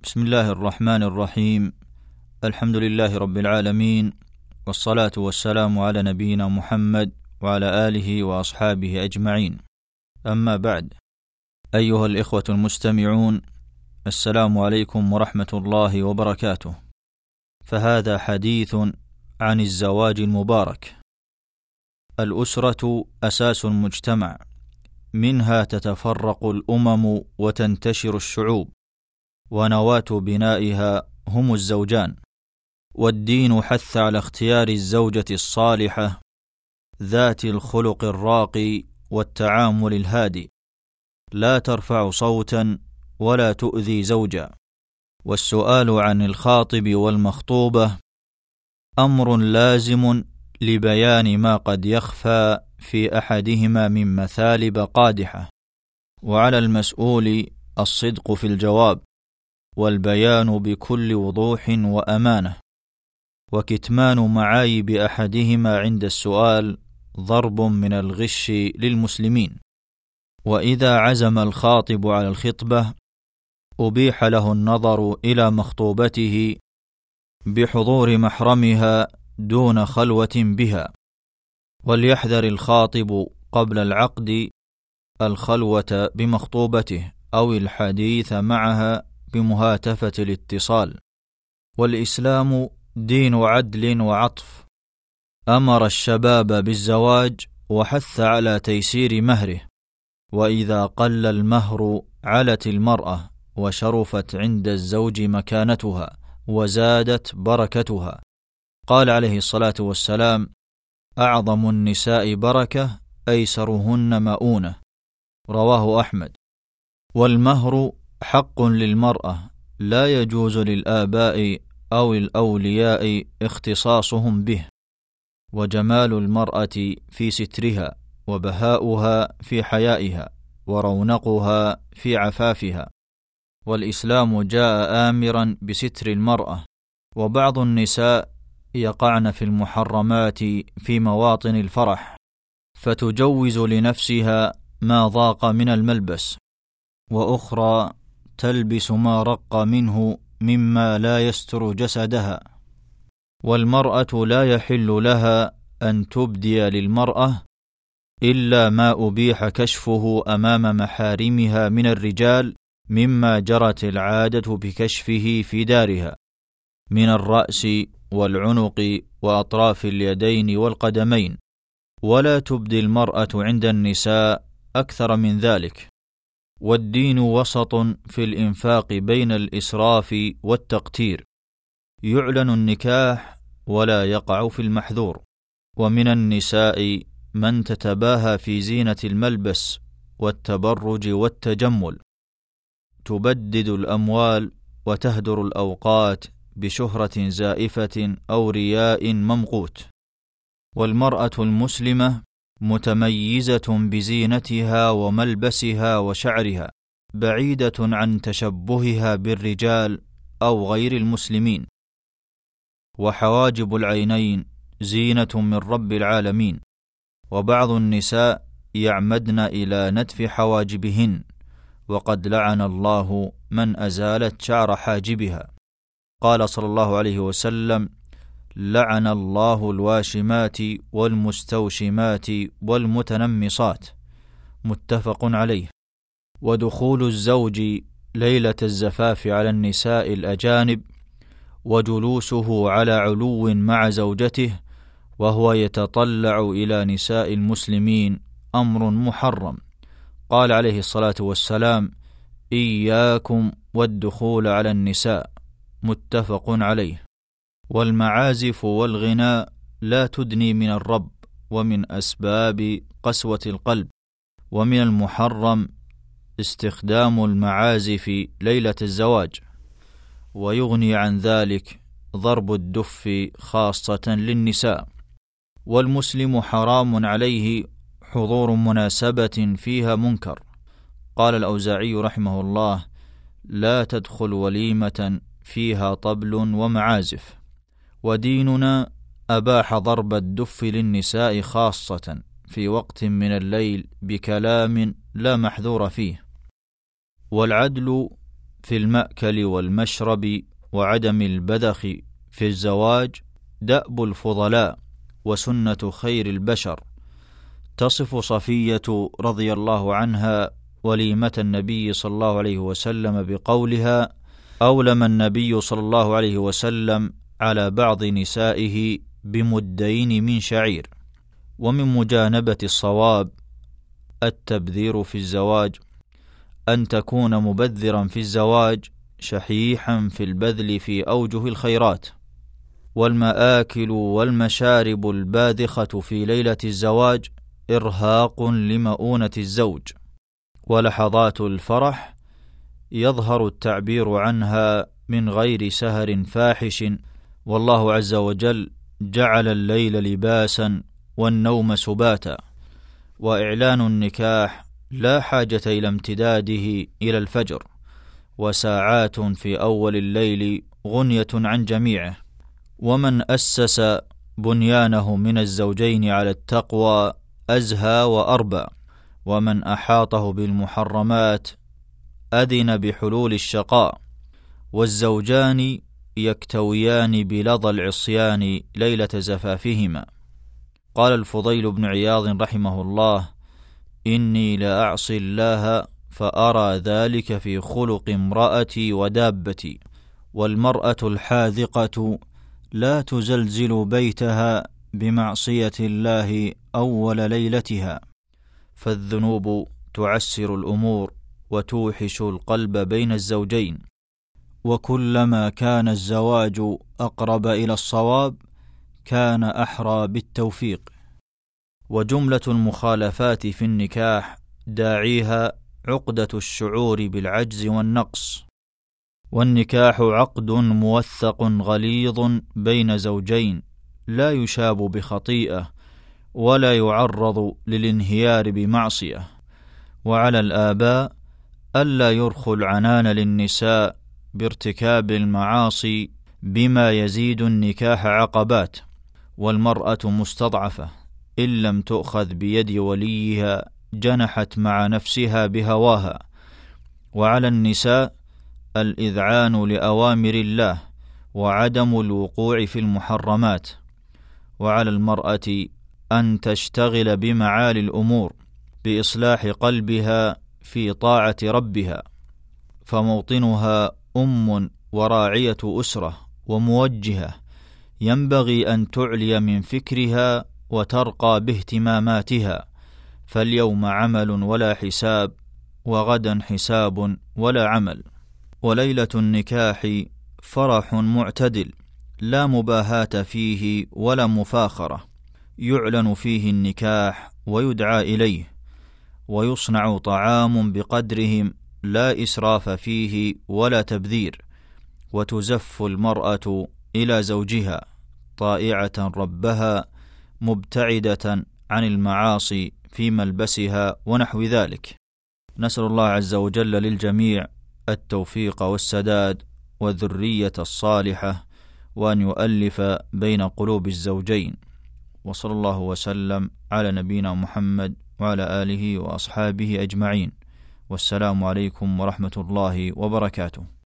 بسم الله الرحمن الرحيم. الحمد لله رب العالمين، والصلاة والسلام على نبينا محمد وعلى آله وأصحابه أجمعين. أما بعد، أيها الإخوة المستمعون، السلام عليكم ورحمة الله وبركاته. فهذا حديث عن الزواج المبارك. الأسرة أساس المجتمع، منها تتفرق الأمم وتنتشر الشعوب، ونواة بنائها هم الزوجان. والدين حث على اختيار الزوجة الصالحة ذات الخلق الراقي والتعامل الهادي، لا ترفع صوتا ولا تؤذي زوجا. والسؤال عن الخاطب والمخطوبة أمر لازم لبيان ما قد يخفى في أحدهما من مثالب قادحة، وعلى المسؤول الصدق في الجواب والبيان بكل وضوح وأمانة، وكتمان معايب أحدهما عند السؤال ضرب من الغش للمسلمين. وإذا عزم الخاطب على الخطبة أبيح له النظر إلى مخطوبته بحضور محرمها دون خلوة بها، وليحذر الخاطب قبل العقد الخلوة بمخطوبته أو الحديث معها بمهاتفة الاتصال. والإسلام دين عدل وعطف، أمر الشباب بالزواج وحث على تيسير مهره، وإذا قل المهر علت المرأة وشرفت عند الزوج مكانتها وزادت بركتها. قال عليه الصلاة والسلام: أعظم النساء بركة أيسرهن مؤونة، رواه أحمد. والمهر حق للمرأة، لا يجوز للآباء أو الأولياء اختصاصهم به. وجمال المرأة في سترها، وبهاؤها في حيائها، ورونقها في عفافها. والإسلام جاء آمرا بستر المرأة، وبعض النساء يقعن في المحرمات في مواطن الفرح، فتجوز لنفسها ما ضاق من الملبس، وأخرى تلبس ما رق منه مما لا يستر جسدها. والمرأة لا يحل لها أن تبدي للمرأة إلا ما أبيح كشفه أمام محارمها من الرجال، مما جرت العادة بكشفه في دارها من الرأس والعنق وأطراف اليدين والقدمين، ولا تبدي المرأة عند النساء أكثر من ذلك. والدين وسط في الإنفاق بين الإسراف والتقتير، يعلن النكاح ولا يقع في المحذور. ومن النساء من تتباهى في زينة الملبس والتبرج والتجمل، تبدد الأموال وتهدر الأوقات بشهرة زائفة أو رياء ممقوت. والمرأة المسلمة متميزة بزينتها وملبسها وشعرها، بعيدة عن تشبهها بالرجال أو غير المسلمين. وحواجب العينين زينة من رب العالمين، وبعض النساء يعمدن إلى نتف حواجبهن، وقد لعن الله من أزالت شعر حاجبها. قال صلى الله عليه وسلم: لعن الله الواشمات والمستوشمات والمتنمصات، متفق عليه. ودخول الزوج ليلة الزفاف على النساء الأجانب، وجلوسه على علو مع زوجته وهو يتطلع إلى نساء المسلمين أمر محرم. قال عليه الصلاة والسلام: إياكم والدخول على النساء، متفق عليه. والمعازف والغناء لا تدني من الرب، ومن أسباب قسوة القلب. ومن المحرم استخدام المعازف ليلة الزواج، ويغني عن ذلك ضرب الدف خاصة للنساء. والمسلم حرام عليه حضور مناسبة فيها منكر. قال الأوزاعي رحمه الله: لا تدخل وليمة فيها طبل ومعازف. وديننا أباح ضرب الدف للنساء خاصة في وقت من الليل بكلام لا محذور فيه. والعدل في المأكل والمشرب وعدم البذخ في الزواج دأب الفضلاء وسنة خير البشر. تصف صفية رضي الله عنها وليمة النبي صلى الله عليه وسلم بقولها: أولم النبي صلى الله عليه وسلم على بعض نسائه بمدين من شعير. ومن مجانبة الصواب التبذير في الزواج، أن تكون مبذرا في الزواج شحيحا في البذل في أوجه الخيرات. والمآكل والمشارب الباذخة في ليلة الزواج إرهاق لمؤونة الزوج، ولحظات الفرح يظهر التعبير عنها من غير سهر فاحش، والله عز وجل جعل الليل لباسا والنوم سباتا. وإعلان النكاح لا حاجة إلى امتداده إلى الفجر، وساعات في أول الليل غنية عن جميعه. ومن أسس بنيانه من الزوجين على التقوى أزهى وأربى، ومن أحاطه بالمحرمات أذن بحلول الشقاء. والزوجان يكتويان بلظى العصيان ليلة زفافهما. قال الفضيل بن عياض رحمه الله: إني لأعصي الله فأرى ذلك في خلق امرأتي ودابتي، والمرأة الحاذقة لا تزلزل بيتها بمعصية الله أول ليلتها، فالذنوب تعسر الأمور وتوحش القلب بين الزوجين. وكلما كان الزواج أقرب إلى الصواب كان أحرى بالتوفيق. وجملة المخالفات في النكاح داعيها عقدة الشعور بالعجز والنقص. والنكاح عقد موثق غليظ بين زوجين لا يشاب بخطيئة ولا يعرض للانهيار بمعصية. وعلى الآباء ألا يرخوا العنان للنساء بارتكاب المعاصي بما يزيد النكاح عقبات. والمرأة مستضعفة إن لم تؤخذ بيد وليها جنحت مع نفسها بهواها. وعلى النساء الإذعان لأوامر الله وعدم الوقوع في المحرمات. وعلى المرأة أن تشتغل بمعالي الأمور بإصلاح قلبها في طاعة ربها، فموطنها وراعية أسرة وموجهة، ينبغي أن تعلي من فكرها وترقى باهتماماتها. فاليوم عمل ولا حساب، وغدا حساب ولا عمل. وليلة النكاح فرح معتدل لا مباهاة فيه ولا مفاخرة، يعلن فيه النكاح ويدعى إليه، ويصنع طعام بقدرهم لا إسراف فيه ولا تبذير. وتزف المرأة إلى زوجها طائعة ربها مبتعدة عن المعاصي في ملبسها ونحو ذلك. نسأل الله عز وجل للجميع التوفيق والسداد والذرية الصالحة، وأن يؤلف بين قلوب الزوجين. وصلى الله وسلم على نبينا محمد وعلى آله وأصحابه أجمعين، والسلام عليكم ورحمة الله وبركاته.